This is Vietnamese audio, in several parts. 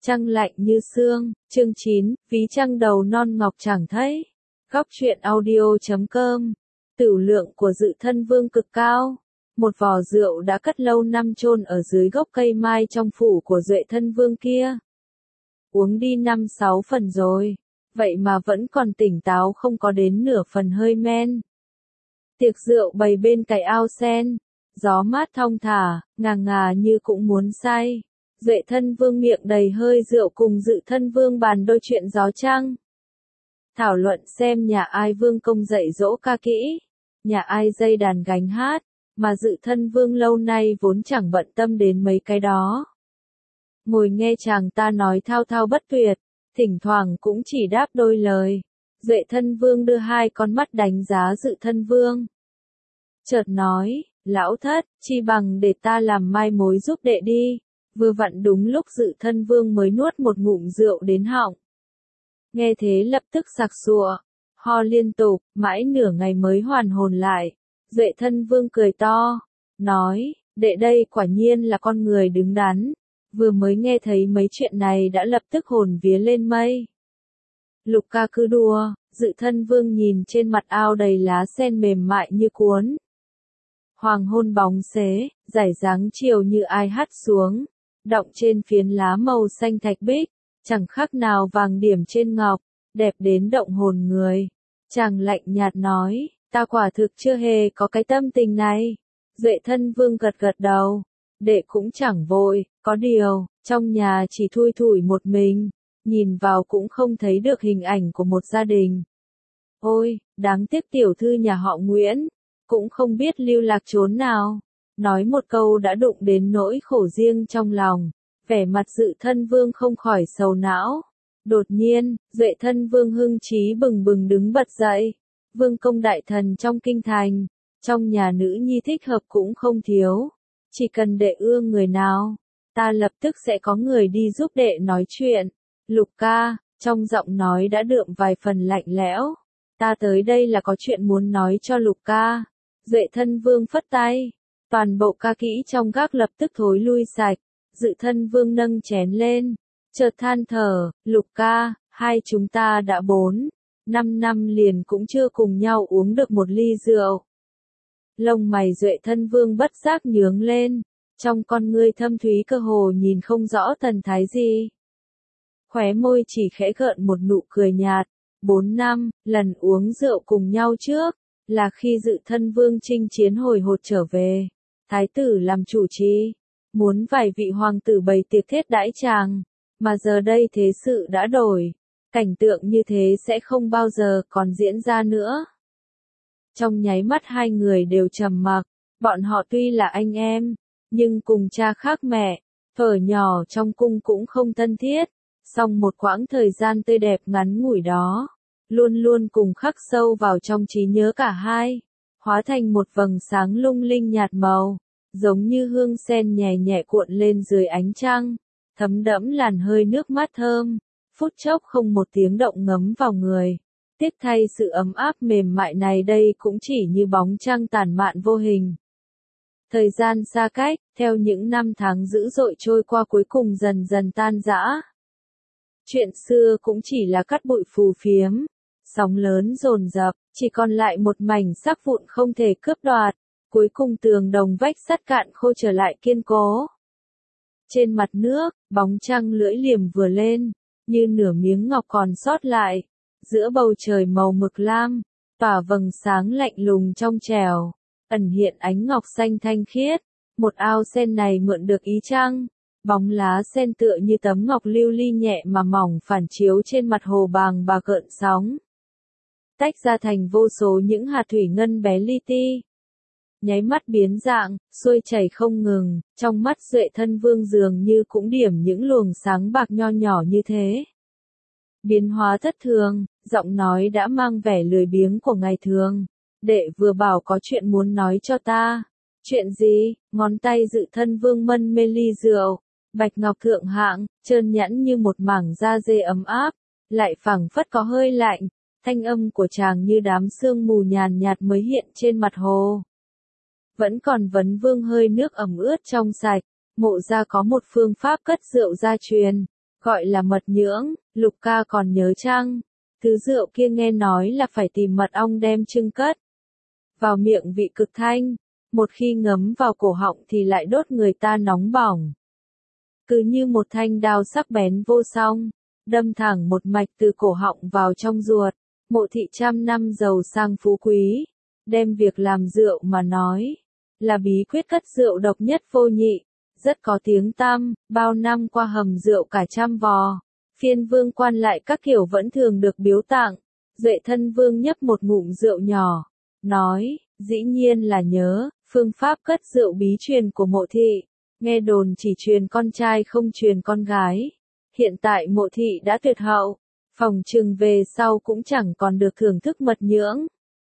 Trăng lạnh như sương, chương 9, ví trăng đầu non ngọc chẳng thấy. Góc truyện audio.com. Tửu lượng của Dự Thân Vương cực cao. Một vò rượu đã cất lâu năm chôn ở dưới gốc cây mai trong phủ của Duệ Thân Vương kia. Uống đi 5-6 phần rồi, vậy mà vẫn còn tỉnh táo, không có đến nửa phần hơi men. Tiệc rượu bày bên cạnh ao sen, gió mát thong thả, ngà ngà như cũng muốn say. Duệ Thân Vương miệng đầy hơi rượu cùng Dự Thân Vương bàn đôi chuyện gió trăng. Thảo luận xem nhà ai vương công dạy dỗ ca kỹ, nhà ai dây đàn gánh hát, mà Dự Thân Vương lâu nay vốn chẳng bận tâm đến mấy cái đó. Ngồi nghe chàng ta nói thao thao bất tuyệt, thỉnh thoảng cũng chỉ đáp đôi lời. Duệ Thân Vương đưa hai con mắt đánh giá Dự Thân Vương. Chợt nói, lão thất, chi bằng để ta làm mai mối giúp đệ đi. Vừa vặn đúng lúc Dự Thân Vương mới nuốt một ngụm rượu đến họng. Nghe thế lập tức sặc sụa, ho liên tục, mãi nửa ngày mới hoàn hồn lại. Duệ Thân Vương cười to, nói, đệ đây quả nhiên là con người đứng đắn. Vừa mới nghe thấy mấy chuyện này đã lập tức hồn vía lên mây. Lục ca cứ đùa, Dự Thân Vương nhìn trên mặt ao đầy lá sen mềm mại như cuốn. Hoàng hôn bóng xế, rải dáng chiều như ai hắt xuống, đọng trên phiến lá màu xanh thạch bích, chẳng khác nào vàng điểm trên ngọc, đẹp đến động hồn người. Chàng lạnh nhạt nói, ta quả thực chưa hề có cái tâm tình này. Duệ Thân Vương gật gật đầu, đệ cũng chẳng vội, có điều, trong nhà chỉ thui thủi một mình, nhìn vào cũng không thấy được hình ảnh của một gia đình. Ôi, đáng tiếc tiểu thư nhà họ Nguyễn, cũng không biết lưu lạc chốn nào. Nói một câu đã đụng đến nỗi khổ riêng trong lòng, vẻ mặt Dự Thân Vương không khỏi sầu não. Đột nhiên, Duệ Thân Vương hưng trí bừng bừng đứng bật dậy. Vương công đại thần trong kinh thành, trong nhà nữ nhi thích hợp cũng không thiếu. Chỉ cần đệ ưa người nào, ta lập tức sẽ có người đi giúp đệ nói chuyện. Lục ca, trong giọng nói đã đượm vài phần lạnh lẽo. Ta tới đây là có chuyện muốn nói cho Lục ca. Duệ Thân Vương phất tay. Toàn bộ ca kỹ trong gác lập tức thối lui sạch. Dự Thân Vương nâng chén lên, chợt than thở, Lục ca, hai chúng ta đã 4-5 năm liền cũng chưa cùng nhau uống được một ly rượu. Lông mày Duệ Thân Vương bất giác nhướng lên, trong con ngươi thâm thúy cơ hồ nhìn không rõ thần thái gì. Khóe môi chỉ khẽ gợn một nụ cười nhạt. 4 năm, lần uống rượu cùng nhau trước, là khi Dự Thân Vương chinh chiến hồi hột trở về. Thái tử làm chủ trì, muốn vài vị hoàng tử bày tiệc thiết đãi chàng, mà giờ đây thế sự đã đổi, cảnh tượng như thế sẽ không bao giờ còn diễn ra nữa. Trong nháy mắt hai người đều trầm mặc, bọn họ tuy là anh em, nhưng cùng cha khác mẹ, thuở nhỏ trong cung cũng không thân thiết, song một quãng thời gian tươi đẹp ngắn ngủi đó, luôn luôn cùng khắc sâu vào trong trí nhớ cả hai. Hóa thành một vầng sáng lung linh nhạt màu, giống như hương sen nhẹ nhẹ cuộn lên dưới ánh trăng, thấm đẫm làn hơi nước mát thơm, phút chốc không một tiếng động ngấm vào người. Tiếc thay sự ấm áp mềm mại này đây cũng chỉ như bóng trăng tản mạn vô hình. Thời gian xa cách, theo những năm tháng dữ dội trôi qua cuối cùng dần dần tan rã. Chuyện xưa cũng chỉ là cát bụi phù phiếm. Sóng lớn dồn dập, chỉ còn lại một mảnh xác vụn không thể cướp đoạt. Cuối cùng tường đồng vách sắt cạn khô trở lại kiên cố. Trên mặt nước, bóng trăng lưỡi liềm vừa lên, như nửa miếng ngọc còn sót lại. Giữa bầu trời màu mực lam, tỏa vầng sáng lạnh lùng trong trẻo, ẩn hiện ánh ngọc xanh thanh khiết. Một ao sen này mượn được ý trăng. Bóng lá sen tựa như tấm ngọc lưu ly nhẹ mà mỏng phản chiếu trên mặt hồ bàng bạc gợn sóng. Tách ra thành vô số những hạt thủy ngân bé li ti. Nháy mắt biến dạng, xuôi chảy không ngừng, trong mắt Duệ Thân Vương dường như cũng điểm những luồng sáng bạc nho nhỏ như thế. Biến hóa thất thường, giọng nói đã mang vẻ lười biếng của ngày thường. Đệ vừa bảo có chuyện muốn nói cho ta. Chuyện gì? Ngón tay Dự Thân Vương mân mê ly rượu, bạch ngọc thượng hạng, trơn nhẵn như một mảng da dê ấm áp, lại phảng phất có hơi lạnh. Thanh âm của chàng như đám sương mù nhàn nhạt mới hiện trên mặt hồ. Vẫn còn vấn vương hơi nước ẩm ướt trong sạch, Mộ gia có một phương pháp cất rượu gia truyền, gọi là mật nhưỡng, Lục ca còn nhớ chăng? Thứ rượu kia nghe nói là phải tìm mật ong đem trưng cất vào miệng vị cực thanh, một khi ngấm vào cổ họng thì lại đốt người ta nóng bỏng. Cứ như một thanh đao sắc bén vô song, đâm thẳng một mạch từ cổ họng vào trong ruột. Mộ Thị trăm năm giàu sang phú quý, đem việc làm rượu mà nói, là bí quyết cất rượu độc nhất vô nhị, rất có tiếng tăm, bao năm qua hầm rượu cả trăm vò, phiên vương quan lại các kiểu vẫn thường được biếu tặng. Duệ Thân Vương nhấp một ngụm rượu nhỏ, nói, dĩ nhiên là nhớ, phương pháp cất rượu bí truyền của Mộ Thị, nghe đồn chỉ truyền con trai không truyền con gái. Hiện tại Mộ Thị đã tuyệt hậu, phòng chừng về sau cũng chẳng còn được thưởng thức mật nhưỡng.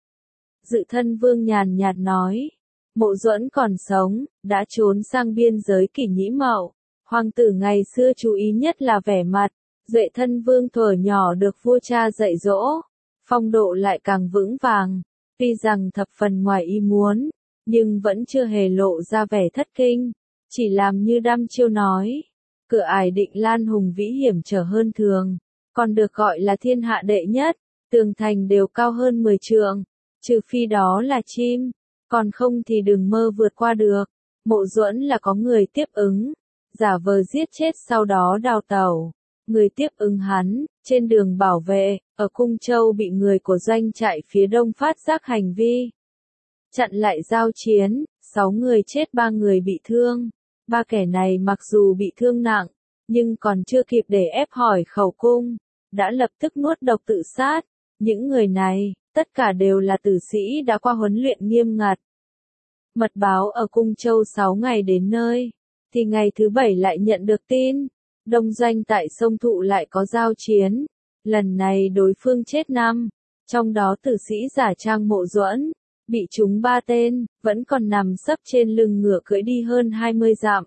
Dự Thân Vương nhàn nhạt nói, Mộ Duẫn còn sống, đã trốn sang biên giới Kỷ Nhĩ Mậu. Hoàng tử ngày xưa chú ý nhất là vẻ mặt. Duệ Thân Vương thuở nhỏ được vua cha dạy dỗ, phong độ lại càng vững vàng. Tuy rằng thập phần ngoài ý muốn, nhưng vẫn chưa hề lộ ra vẻ thất kinh, chỉ làm như đăm chiêu nói. Cửa ải Định Lan hùng vĩ hiểm trở hơn thường, còn được gọi là thiên hạ đệ nhất, tường thành đều cao hơn 10 trượng, trừ phi đó là chim, còn không thì đừng mơ vượt qua được. Mộ Duẫn là có người tiếp ứng, giả vờ giết chết sau đó đào tẩu. Người tiếp ứng hắn, trên đường bảo vệ, ở Cung Châu bị người của doanh trại phía đông phát giác hành vi. Chặn lại giao chiến, 6 người chết 3 người bị thương. 3 kẻ này mặc dù bị thương nặng, nhưng còn chưa kịp để ép hỏi khẩu cung, đã lập tức nuốt độc tự sát. Những người này, tất cả đều là tử sĩ đã qua huấn luyện nghiêm ngặt. Mật báo ở Cung Châu 6 ngày đến nơi, thì ngày thứ 7 lại nhận được tin. Đông doanh tại sông Thụ lại có giao chiến, lần này đối phương chết 5, trong đó tử sĩ giả trang Mộ Duẫn, bị trúng 3 tên, vẫn còn nằm sấp trên lưng ngựa cưỡi đi hơn 20 dặm.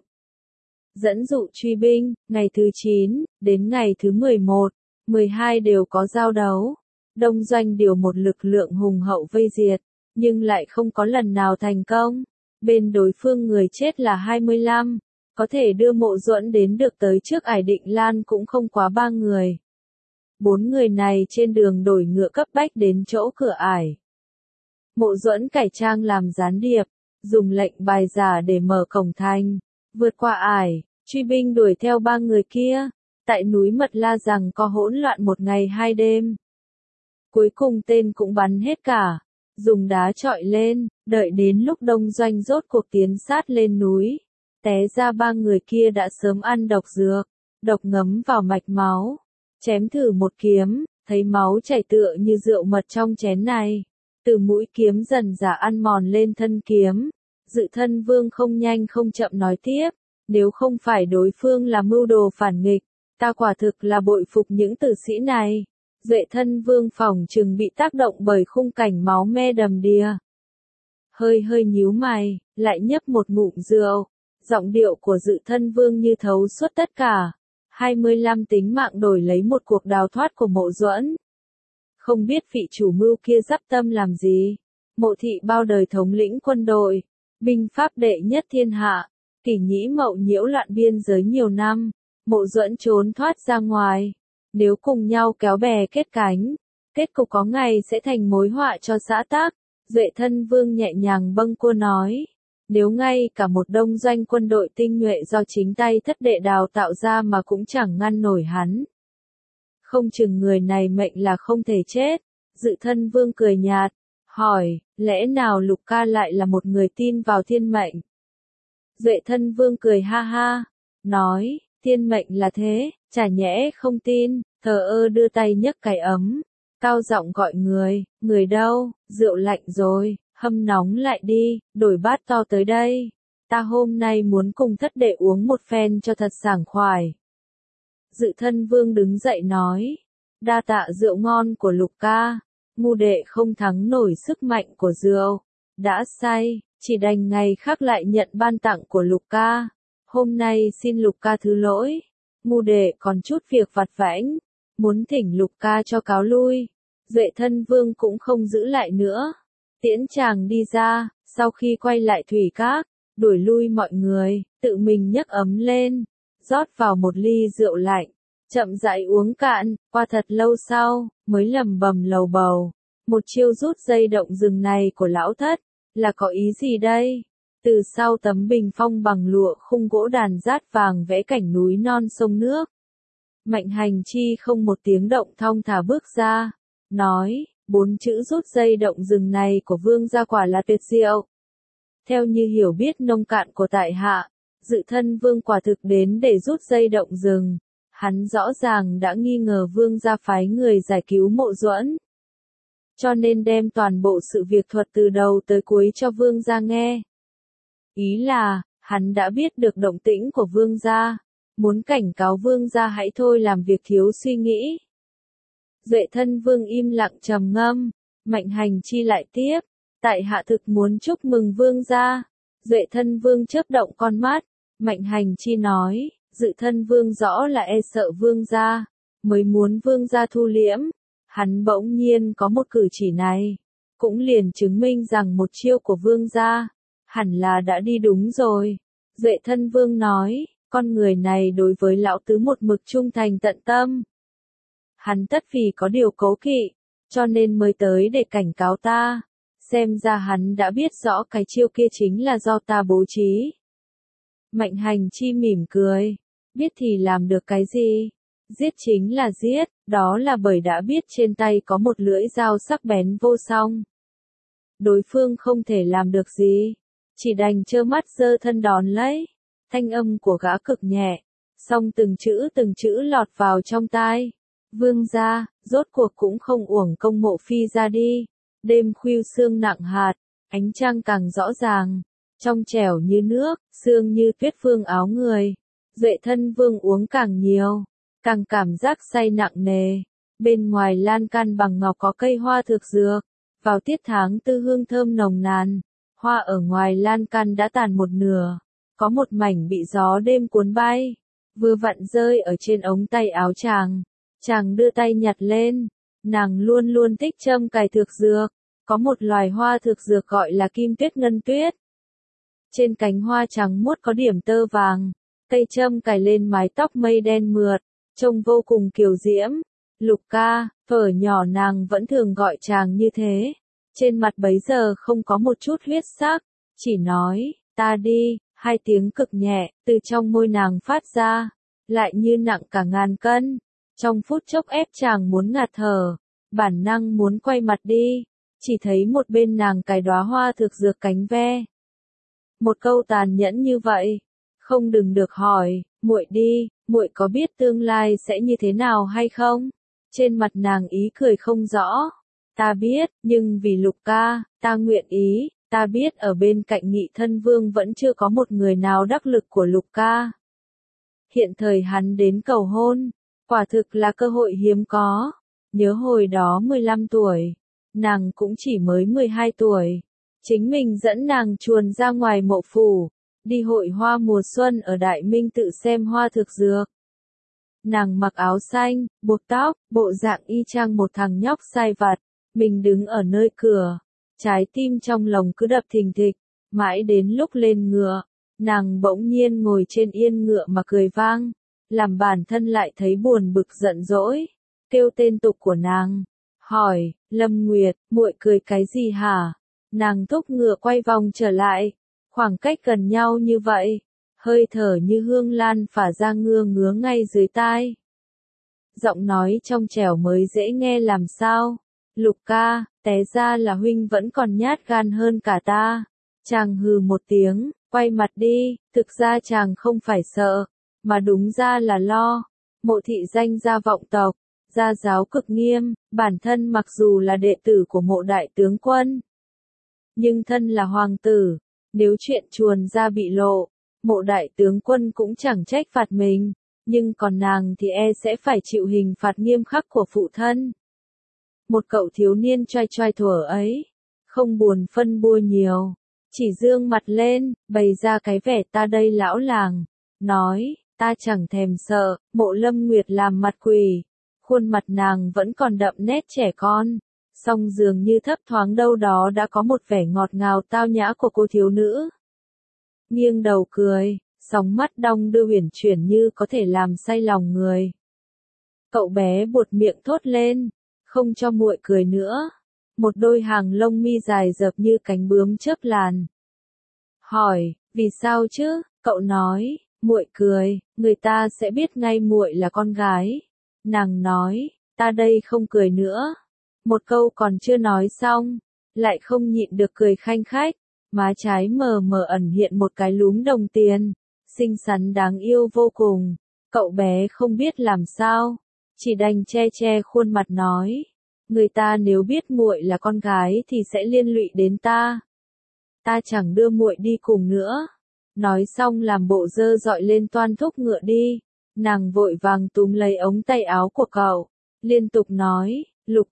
Dẫn dụ truy binh, ngày thứ 9, đến ngày thứ 11, 12 đều có giao đấu. Đông doanh điều một lực lượng hùng hậu vây diệt, nhưng lại không có lần nào thành công. Bên đối phương người chết là 25. Có thể đưa Mộ Duẫn đến được tới trước ải Định Lan cũng không quá 3 người. 4 người này trên đường đổi ngựa cấp bách đến chỗ cửa ải. Mộ Duẫn cải trang làm gián điệp, dùng lệnh bài giả để mở cổng thành, vượt qua ải, truy binh đuổi theo 3 người kia. Tại núi Mật La rằng có hỗn loạn 1 ngày 2 đêm. Cuối cùng tên cũng bắn hết cả, dùng đá trọi lên, đợi đến lúc đông doanh rốt cuộc tiến sát lên núi. Té ra 3 người kia đã sớm ăn độc dược, độc ngấm vào mạch máu, chém thử một kiếm, thấy máu chảy tựa như rượu mật trong chén này, từ mũi kiếm dần dà ăn mòn lên thân kiếm. Dự Thân Vương không nhanh không chậm nói tiếp, nếu không phải đối phương là mưu đồ phản nghịch, ta quả thực là bội phục những tử sĩ này. Duệ Thân Vương phỏng chừng bị tác động bởi khung cảnh máu me đầm đìa. Hơi nhíu mày, lại nhấp một ngụm rượu. Giọng điệu của Dự Thân Vương như thấu suốt tất cả. 25 tính mạng đổi lấy một cuộc đào thoát của Mộ Duẫn. Không biết vị chủ mưu kia dắp tâm làm gì. Mộ Thị bao đời thống lĩnh quân đội, binh pháp đệ nhất thiên hạ, Kỷ Nhĩ Mậu nhiễu loạn biên giới nhiều năm, Mộ Duẫn trốn thoát ra ngoài. Nếu cùng nhau kéo bè kết cánh, kết cục có ngày sẽ thành mối họa cho xã tắc. Duệ Thân Vương nhẹ nhàng bâng quơ nói. Nếu ngay cả một đông doanh quân đội tinh nhuệ do chính tay thất đệ đào tạo ra mà cũng chẳng ngăn nổi hắn. Không chừng người này mệnh là không thể chết. Dự Thân Vương cười nhạt, hỏi, lẽ nào Lục ca lại là một người tin vào thiên mệnh? Duệ Thân Vương cười ha ha, nói, thiên mệnh là thế, chả nhẽ không tin, thờ ơ đưa tay nhấc cái ấm, cao giọng gọi người đâu, rượu lạnh rồi. Hâm nóng lại đi, đổi bát to tới đây. Ta hôm nay muốn cùng thất đệ uống một phen cho thật sảng khoái. Dự Thân Vương đứng dậy nói. Đa tạ rượu ngon của Lục ca. Ngu đệ không thắng nổi sức mạnh của rượu. Đã say, chỉ đành ngày khác lại nhận ban tặng của Lục ca. Hôm nay xin Lục ca thứ lỗi. Ngu đệ còn chút việc vặt vãnh. Muốn thỉnh Lục ca cho cáo lui. Duệ Thân Vương cũng không giữ lại nữa. Tiễn chàng đi ra, sau khi quay lại thủy các, đuổi lui mọi người, tự mình nhấc ấm lên, rót vào một ly rượu lạnh, chậm rãi uống cạn, qua thật lâu sau, mới lẩm bẩm lầu bầu. Một chiêu rút dây động rừng này của lão thất, là có ý gì đây? Từ sau tấm bình phong bằng lụa khung gỗ đàn rát vàng vẽ cảnh núi non sông nước. Mạnh Hành Chi không một tiếng động thong thả bước ra, nói, 4 chữ rút dây động rừng này của vương gia quả là tuyệt diệu. Theo như hiểu biết nông cạn của tại hạ, Dự Thân Vương quả thực đến để rút dây động rừng. Hắn rõ ràng đã nghi ngờ vương gia phái người giải cứu Mộ Duẫn, cho nên đem toàn bộ sự việc thuật từ đầu tới cuối cho vương gia nghe. Ý là, hắn đã biết được động tĩnh của vương gia, muốn cảnh cáo vương gia hãy thôi làm việc thiếu suy nghĩ. Duệ Thân Vương im lặng trầm ngâm, Mạnh Hành Chi lại tiếp, tại hạ thực muốn chúc mừng vương gia. Duệ Thân Vương chớp động con mắt, Mạnh Hành Chi nói, Dự Thân Vương rõ là e sợ vương gia, mới muốn vương gia thu liễm. Hắn bỗng nhiên có một cử chỉ này, cũng liền chứng minh rằng một chiêu của vương gia, hẳn là đã đi đúng rồi. Duệ Thân Vương nói, con người này đối với lão tứ một mực trung thành tận tâm. Hắn tất vì có điều cố kỵ, cho nên mới tới để cảnh cáo ta. Xem ra hắn đã biết rõ cái chiêu kia chính là do ta bố trí. Mạnh Hành Chi mỉm cười, biết thì làm được cái gì? Giết chính là giết, đó là bởi đã biết trên tay có một lưỡi dao sắc bén vô song. Đối phương không thể làm được gì, chỉ đành trơ mắt giơ thân đón lấy. Thanh âm của gã cực nhẹ, song từng chữ lọt vào trong tai. Vương gia, rốt cuộc cũng không uổng công Mộ phi ra đi. Đêm khuya sương nặng hạt, ánh trăng càng rõ ràng, trong trẻo như nước, sương như tuyết vương áo người. Duệ Thân Vương uống càng nhiều, càng cảm giác say nặng nề. Bên ngoài lan can bằng ngọc có cây hoa thực dược, vào tiết tháng tư hương thơm nồng nàn. Hoa ở ngoài lan can đã tàn một nửa, có một mảnh bị gió đêm cuốn bay, vừa vặn rơi ở trên ống tay áo chàng. Chàng đưa tay nhặt lên, nàng luôn luôn thích châm cài thực dược, có một loài hoa thực dược gọi là kim tuyết ngân tuyết. Trên cánh hoa trắng muốt có điểm tơ vàng, cây châm cài lên mái tóc mây đen mượt, trông vô cùng kiều diễm. Lục ca, thuở nhỏ nàng vẫn thường gọi chàng như thế, trên mặt bấy giờ không có một chút huyết sắc, chỉ nói, ta đi, 2 tiếng cực nhẹ, từ trong môi nàng phát ra, lại như nặng cả ngàn cân. Trong phút chốc ép chàng muốn ngạt thở, bản năng muốn quay mặt đi, chỉ thấy một bên nàng cài đóa hoa thực dược cánh ve. Một câu tàn nhẫn như vậy, không đừng được hỏi, muội đi, muội có biết tương lai sẽ như thế nào hay không? Trên mặt nàng ý cười không rõ. Ta biết, nhưng vì Lục ca, ta nguyện ý, ta biết ở bên cạnh Nghị Thân Vương vẫn chưa có một người nào đắc lực của Lục ca. Hiện thời hắn đến cầu hôn, quả thực là cơ hội hiếm có. Nhớ hồi đó 15 tuổi, nàng cũng chỉ mới 12 tuổi. Chính mình dẫn nàng chuồn ra ngoài Mộ phủ, đi hội hoa mùa xuân ở Đại Minh tự xem hoa thực dược. Nàng mặc áo xanh, buộc tóc, bộ dạng y chang một thằng nhóc sai vặt. Mình đứng ở nơi cửa, trái tim trong lòng cứ đập thình thịch, mãi đến lúc lên ngựa, nàng bỗng nhiên ngồi trên yên ngựa mà cười vang, làm bản thân lại thấy buồn bực giận dỗi, kêu tên tục của nàng, hỏi, Lâm Nguyệt, muội cười cái gì hả? Nàng thúc ngựa quay vòng trở lại, khoảng cách gần nhau như vậy, hơi thở như hương lan phả ra ngứa ngứa ngay dưới tai. Giọng nói trong trẻo mới dễ nghe làm sao? Lục ca, té ra là huynh vẫn còn nhát gan hơn cả ta. Chàng hừ một tiếng, quay mặt đi, thực ra chàng không phải sợ, mà đúng ra là lo. Mộ thị danh gia vọng tộc, gia giáo cực nghiêm, bản thân mặc dù là đệ tử của Mộ đại tướng quân, nhưng thân là hoàng tử, nếu chuyện chuồn ra bị lộ, Mộ đại tướng quân cũng chẳng trách phạt mình, nhưng còn nàng thì e sẽ phải chịu hình phạt nghiêm khắc của phụ thân. Một cậu thiếu niên choai choai thuở ấy, không buồn phân bua nhiều, chỉ dương mặt lên, bày ra cái vẻ ta đây lão làng, nói, ta chẳng thèm sợ. Mộ Lâm Nguyệt làm mặt quỳ, khuôn mặt nàng vẫn còn đậm nét trẻ con, song dường như thấp thoáng đâu đó đã có một vẻ ngọt ngào tao nhã của cô thiếu nữ. Nghiêng đầu cười, sóng mắt đong đưa uyển chuyển như có thể làm say lòng người. Cậu bé buột miệng thốt lên, không cho muội cười nữa. Một đôi hàng lông mi dài dập như cánh bướm chớp làn. Hỏi, vì sao chứ? Cậu nói, muội cười, người ta sẽ biết ngay muội là con gái. Nàng nói, ta đây không cười nữa. Một câu còn chưa nói xong, lại không nhịn được cười khanh khách, má trái mờ mờ ẩn hiện một cái lúm đồng tiền, xinh xắn đáng yêu vô cùng. Cậu bé không biết làm sao, chỉ đành che che khuôn mặt nói, người ta nếu biết muội là con gái thì sẽ liên lụy đến ta. Ta chẳng đưa muội đi cùng nữa. Nói xong làm bộ dơ dọi lên toan thúc ngựa đi. Nàng vội vàng túm lấy ống tay áo của cậu, liên tục nói, Lục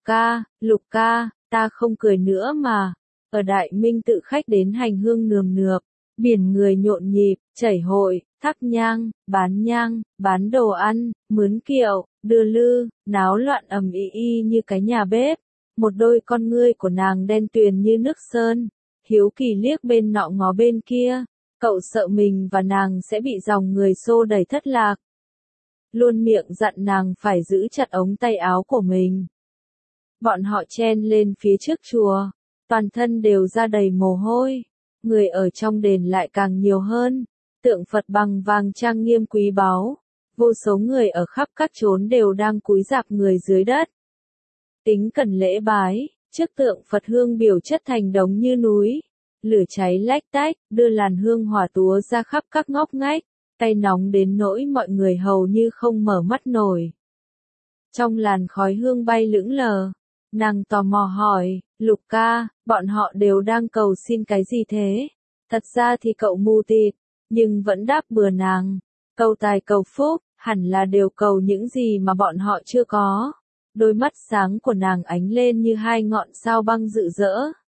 ca, ta không cười nữa mà. Ở Đại Minh tự khách đến hành hương nườm nượp, biển người nhộn nhịp, chảy hội, thắp nhang, bán đồ ăn, mướn kiệu, đưa lư, náo loạn ầm ĩ như cái nhà bếp. Một đôi con ngươi của nàng đen tuyền như nước sơn, hiếu kỳ liếc bên nọ ngó bên kia. Cậu sợ mình và nàng sẽ bị dòng người xô đẩy thất lạc. Luôn miệng dặn nàng phải giữ chặt ống tay áo của mình. Bọn họ chen lên phía trước chùa, toàn thân đều ra đầy mồ hôi. Người ở trong đền lại càng nhiều hơn. Tượng Phật bằng vàng trang nghiêm quý báu. Vô số người ở khắp các chốn đều đang cúi rạp người dưới đất. Tính cần lễ bái, trước tượng Phật hương biểu chất thành đống như núi. Lửa cháy lách tách, đưa làn hương hỏa túa ra khắp các ngóc ngách, tay nóng đến nỗi mọi người hầu như không mở mắt nổi. Trong làn khói hương bay lững lờ, nàng tò mò hỏi, Lục ca, bọn họ đều đang cầu xin cái gì thế? Thật ra thì cậu mù tịt, nhưng vẫn đáp bừa nàng, cầu tài cầu phúc, hẳn là đều cầu những gì mà bọn họ chưa có. Đôi mắt sáng của nàng ánh lên như hai ngọn sao băng rực rỡ.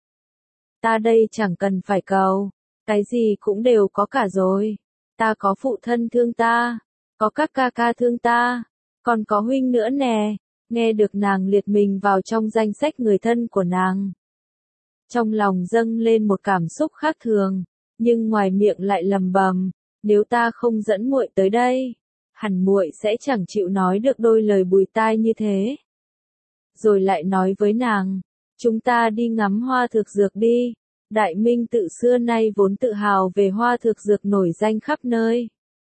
Ta đây chẳng cần phải cầu, cái gì cũng đều có cả rồi. Ta có phụ thân thương ta, có các ca ca thương ta, còn có huynh nữa nè. Nghe được nàng liệt mình vào trong danh sách người thân của nàng. Trong lòng dâng lên một cảm xúc khác thường, nhưng ngoài miệng lại lầm bầm, nếu ta không dẫn muội tới đây, hẳn muội sẽ chẳng chịu nói được đôi lời bùi tai như thế. Rồi lại nói với nàng, chúng ta đi ngắm hoa thực dược đi. Đại Minh tự xưa nay vốn tự hào về hoa thực dược nổi danh khắp nơi.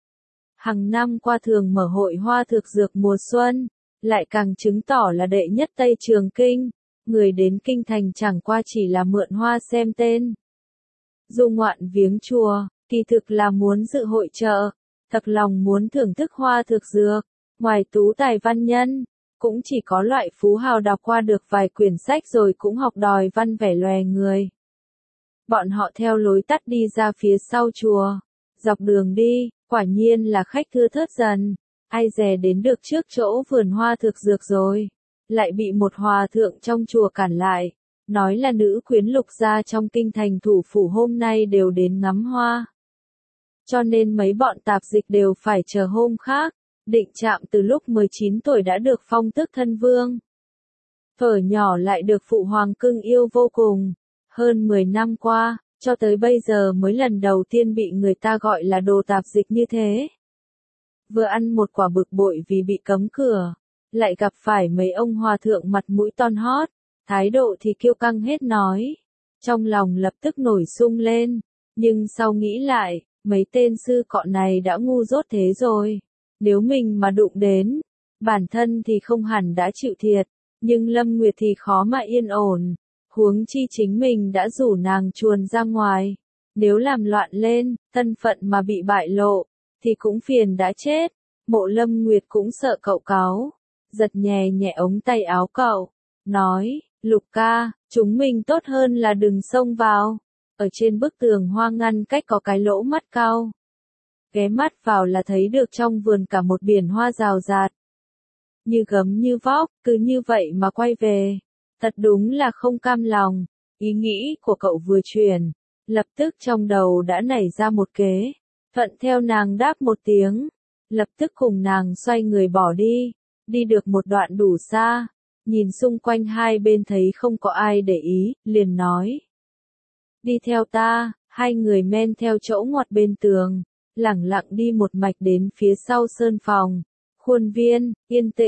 Hàng năm qua thường mở hội hoa thực dược mùa xuân, lại càng chứng tỏ là đệ nhất Tây Trường Kinh. Người đến kinh thành chẳng qua chỉ là mượn hoa xem tên. Du ngoạn viếng chùa, kỳ thực là muốn dự hội chợ, thật lòng muốn thưởng thức hoa thực dược. Ngoài tú tài văn nhân, cũng chỉ có loại phú hào đọc qua được vài quyển sách rồi cũng học đòi văn vẻ lòe người. Bọn họ theo lối tắt đi ra phía sau chùa. Dọc đường đi, quả nhiên là khách thưa thớt dần. Ai dè đến được trước chỗ vườn hoa thực dược rồi. Lại bị một hòa thượng trong chùa cản lại. Nói là nữ quyến Lục gia trong kinh thành thủ phủ hôm nay đều đến ngắm hoa. Cho nên mấy bọn tạp dịch đều phải chờ hôm khác. Định Trạm từ lúc 19 tuổi đã được phong tước thân vương. Thuở nhỏ lại được phụ hoàng cưng yêu vô cùng. Hơn 10 năm qua, cho tới bây giờ mới lần đầu tiên bị người ta gọi là đồ tạp dịch như thế. Vừa ăn một quả bực bội vì bị cấm cửa, lại gặp phải mấy ông hòa thượng mặt mũi ton hót, thái độ thì kiêu căng hết nói. Trong lòng lập tức nổi sung lên, nhưng sau nghĩ lại, mấy tên sư cọ này đã ngu dốt thế rồi. Nếu mình mà đụng đến, bản thân thì không hẳn đã chịu thiệt, nhưng Lâm Nguyệt thì khó mà yên ổn. Huống chi chính mình đã rủ nàng chuồn ra ngoài. Nếu làm loạn lên, thân phận mà bị bại lộ, thì cũng phiền đã chết. Mộ Lâm Nguyệt cũng sợ cậu cáu. Giật nhẹ nhẹ ống tay áo cậu. Nói, Lục ca, chúng mình tốt hơn là đừng xông vào. Ở trên bức tường hoa ngăn cách có cái lỗ mắt cao. Ghé mắt vào là thấy được trong vườn cả một biển hoa rào rạt. Như gấm như vóc, cứ như vậy mà quay về. Thật đúng là không cam lòng. Ý nghĩ của cậu vừa chuyển, lập tức trong đầu đã nảy ra một kế. Thuận theo nàng đáp một tiếng, lập tức cùng nàng xoay người bỏ đi. Đi được một đoạn đủ xa, nhìn xung quanh hai bên thấy không có ai để ý, liền nói. Đi theo ta. Hai người men theo chỗ ngoặt bên tường, lẳng lặng đi một mạch đến phía sau sơn phòng. Khuôn viên, yên tĩnh,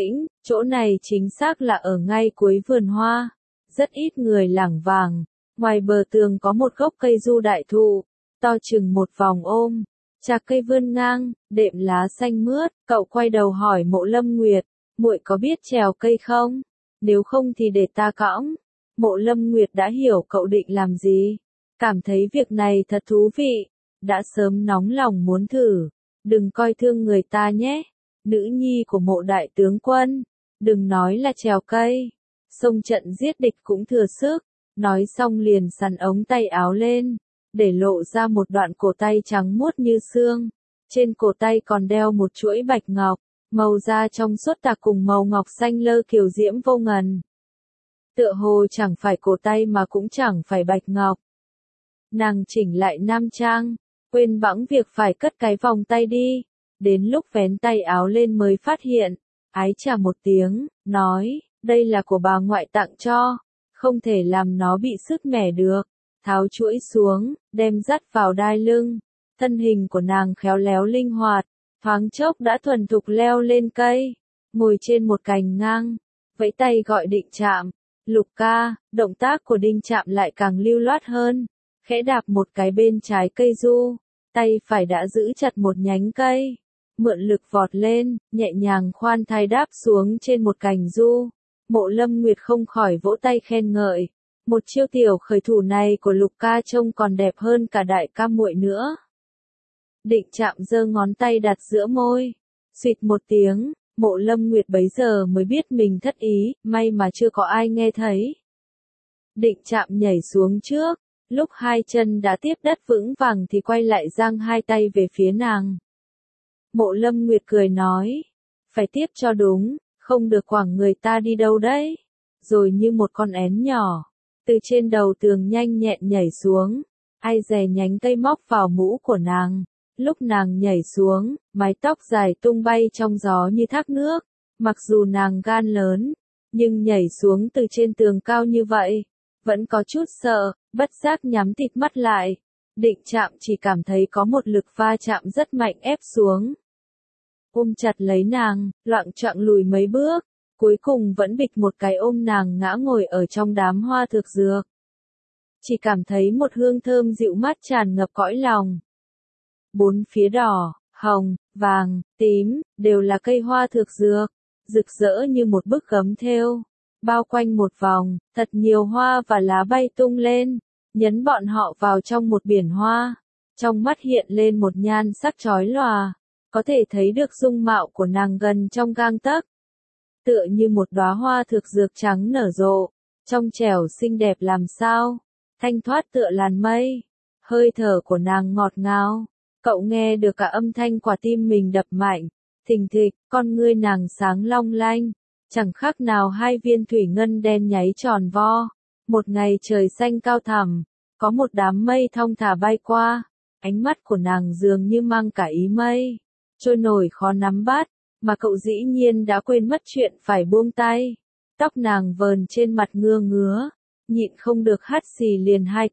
Chỗ này chính xác là ở ngay cuối vườn hoa, rất ít người lảng vàng. Ngoài bờ tường có một gốc cây du đại thụ, to chừng một vòng ôm, chạc cây vươn ngang, đệm lá xanh mướt. Cậu quay đầu hỏi Mộ Lâm Nguyệt, muội có biết trèo cây không? Nếu không thì để ta cõng. Mộ Lâm Nguyệt đã hiểu cậu định làm gì, cảm thấy việc này thật thú vị, đã sớm nóng lòng muốn thử. Đừng coi thương người ta nhé, nữ nhi của Mộ đại tướng quân, đừng nói là trèo cây, xông trận giết địch cũng thừa sức. Nói xong liền xắn ống tay áo lên, để lộ ra một đoạn cổ tay trắng muốt như xương. Trên cổ tay còn đeo một chuỗi bạch ngọc, màu da trong suốt tạc cùng màu ngọc xanh lơ kiều diễm vô ngần. Tựa hồ chẳng phải cổ tay mà cũng chẳng phải bạch ngọc. Nàng chỉnh lại nam trang, quên bẵng việc phải cất cái vòng tay đi. Đến lúc vén tay áo lên mới phát hiện, ái chà một tiếng, nói, đây là của bà ngoại tặng cho, không thể làm nó bị sứt mẻ được. Tháo chuỗi xuống, đem dắt vào đai lưng. Thân hình của nàng khéo léo linh hoạt, thoáng chốc đã thuần thục leo lên cây, ngồi trên một cành ngang, vẫy tay gọi Định Trạm. Lục ca, động tác của Đinh Trạm lại càng lưu loát hơn, khẽ đạp một cái bên trái cây du, tay phải đã giữ chặt một nhánh cây, mượn lực vọt lên, nhẹ nhàng khoan thai đáp xuống trên một cành du. Mộ Lâm Nguyệt không khỏi vỗ tay khen ngợi, một chiêu tiểu khởi thủ này của Lục ca trông còn đẹp hơn cả đại ca muội nữa. Định Trạm giơ ngón tay đặt giữa môi, xịt một tiếng. Mộ Lâm Nguyệt bấy giờ mới biết mình thất ý, may mà chưa có ai nghe thấy. Định Trạm nhảy xuống trước, lúc hai chân đã tiếp đất vững vàng thì quay lại giang hai tay về phía nàng. Mộ Lâm Nguyệt cười nói, phải tiếp cho đúng, không được quẳng người ta đi đâu đấy. Rồi như một con én nhỏ, từ trên đầu tường nhanh nhẹn nhảy xuống, ai dè nhánh cây móc vào mũ của nàng. Lúc nàng nhảy xuống, mái tóc dài tung bay trong gió như thác nước. Mặc dù nàng gan lớn, nhưng nhảy xuống từ trên tường cao như vậy, vẫn có chút sợ, bất giác nhắm tịt mắt lại. Định Trạm chỉ cảm thấy có một lực va chạm rất mạnh ép xuống. Ôm chặt lấy nàng, loạng choạng lùi mấy bước, cuối cùng vẫn bịch một cái ôm nàng ngã ngồi ở trong đám hoa thực dược. Chỉ cảm thấy một hương thơm dịu mát tràn ngập cõi lòng. Bốn phía đỏ, hồng, vàng, tím, đều là cây hoa thực dược, rực rỡ như một bức gấm thêu, bao quanh một vòng, thật nhiều hoa và lá bay tung lên, nhấn bọn họ vào trong một biển hoa. Trong mắt hiện lên một nhan sắc chói lòa, có thể thấy được dung mạo của nàng gần trong gang tấc. Tựa như một đóa hoa thực dược trắng nở rộ, trong trẻo xinh đẹp làm sao, thanh thoát tựa làn mây, hơi thở của nàng ngọt ngào. Cậu nghe được cả âm thanh quả tim mình đập mạnh, thình thịch, con ngươi nàng sáng long lanh, chẳng khác nào hai viên thủy ngân đen nháy tròn vo. Một ngày trời xanh cao thẳm, có một đám mây thong thả bay qua, ánh mắt của nàng dường như mang cả ý mây, trôi nổi khó nắm bắt, mà cậu dĩ nhiên đã quên mất chuyện phải buông tay. Tóc nàng vờn trên mặt ngưa ngứa, nhịn không được hắt xì liền hai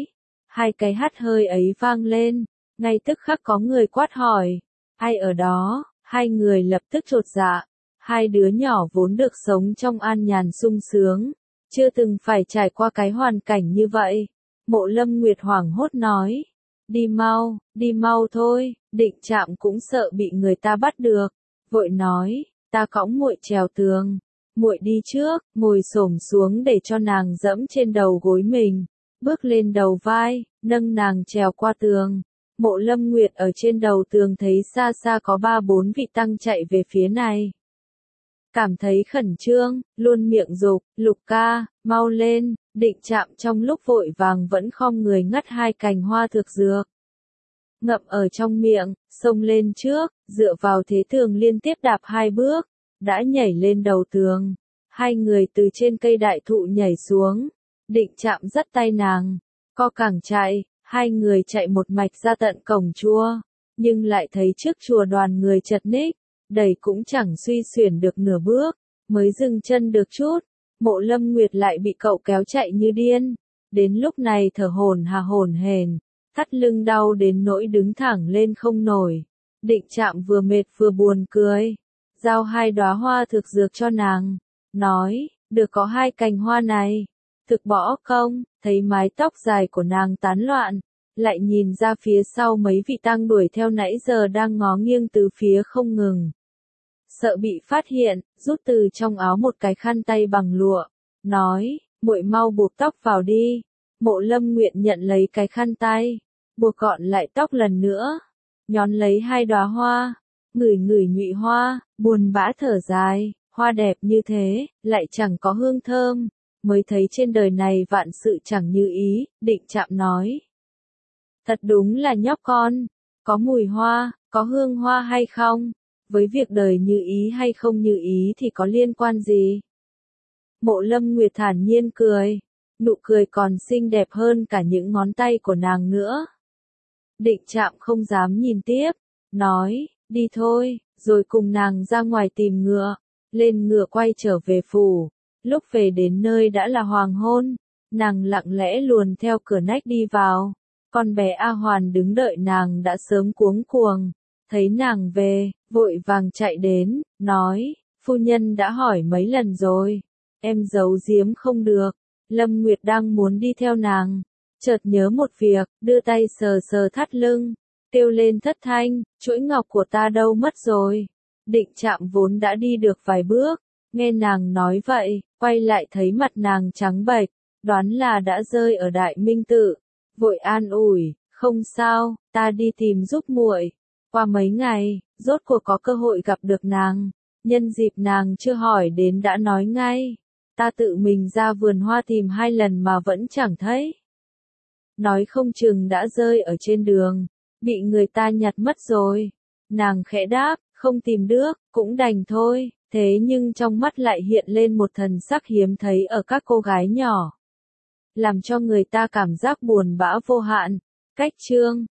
cái hắt hơi ấy vang lên. Ngay tức khắc có người quát hỏi, ai ở đó? Hai người lập tức chột dạ. Hai đứa nhỏ vốn được sống trong an nhàn sung sướng, chưa từng phải trải qua cái hoàn cảnh như vậy. Mộ Lâm Nguyệt hoảng hốt nói, đi mau thôi. Định Trạm cũng sợ bị người ta bắt được, vội nói, ta cõng muội trèo tường, muội đi trước. Ngồi xổm xuống để cho nàng dẫm trên đầu gối mình, bước lên đầu vai, nâng nàng trèo qua tường. Mộ Lâm Nguyệt ở trên đầu tường thấy xa xa có 3-4 vị tăng chạy về phía này. Cảm thấy khẩn trương, luôn miệng dục, Lục ca, mau lên. Định Trạm trong lúc vội vàng vẫn khom người ngắt hai cành hoa thực dược, ngậm ở trong miệng, xông lên trước, dựa vào thế tường liên tiếp đạp 2 bước, đã nhảy lên đầu tường. Hai người từ trên cây đại thụ nhảy xuống, Định Trạm dắt tay nàng, co cẳng chạy. Hai người chạy một mạch ra tận cổng chùa, nhưng lại thấy trước chùa đoàn người chật ních, đẩy cũng chẳng suy xuyển được nửa bước, mới dừng chân được chút. Mộ Lâm Nguyệt lại bị cậu kéo chạy như điên, đến lúc này thở hổn hển, thắt lưng đau đến nỗi đứng thẳng lên không nổi. Định Trạm vừa mệt vừa buồn cười, giao 2 đóa hoa thực dược cho nàng, nói, được có 2 cành hoa này, thực bỏ không, thấy mái tóc dài của nàng tán loạn, lại nhìn ra phía sau mấy vị tăng đuổi theo nãy giờ đang ngó nghiêng từ phía không ngừng. Sợ bị phát hiện, rút từ trong áo một cái khăn tay bằng lụa, nói, muội mau buộc tóc vào đi. Mộ Lâm Nguyệt nhận lấy cái khăn tay, buộc gọn lại tóc lần nữa, nhón lấy 2 đóa hoa, ngửi ngửi nhụy hoa, buồn bã thở dài, hoa đẹp như thế, lại chẳng có hương thơm, mới thấy trên đời này vạn sự chẳng như ý, Định Trạm nói. Thật đúng là nhóc con, có mùi hoa, có hương hoa hay không, với việc đời như ý hay không như ý thì có liên quan gì? Mộ Lâm Nguyệt thản nhiên cười, nụ cười còn xinh đẹp hơn cả những ngón tay của nàng nữa. Định Trạm không dám nhìn tiếp, nói, đi thôi, rồi cùng nàng ra ngoài tìm ngựa, lên ngựa quay trở về phủ. Lúc về đến nơi đã là hoàng hôn, nàng lặng lẽ luồn theo cửa nách đi vào. Con bé A Hoàn đứng đợi nàng đã sớm cuống cuồng, thấy nàng về, vội vàng chạy đến, nói, phu nhân đã hỏi mấy lần rồi, em giấu giếm không được. Lâm Nguyệt đang muốn đi theo nàng, chợt nhớ một việc, đưa tay sờ sờ thắt lưng, kêu lên thất thanh, chuỗi ngọc của ta đâu mất rồi. Định Trạm vốn đã đi được vài bước, nghe nàng nói vậy, quay lại thấy mặt nàng trắng bệch, đoán là đã rơi ở Đại Minh Tự, vội an ủi, không sao, ta đi tìm giúp muội. Qua mấy ngày, rốt cuộc có cơ hội gặp được nàng, nhân dịp nàng chưa hỏi đến đã nói ngay, ta tự mình ra vườn hoa tìm 2 lần mà vẫn chẳng thấy. Nói không chừng đã rơi ở trên đường, bị người ta nhặt mất rồi. Nàng khẽ đáp, không tìm được, cũng đành thôi, thế nhưng trong mắt lại hiện lên một thần sắc hiếm thấy ở các cô gái nhỏ, làm cho người ta cảm giác buồn bã vô hạn. Cách chương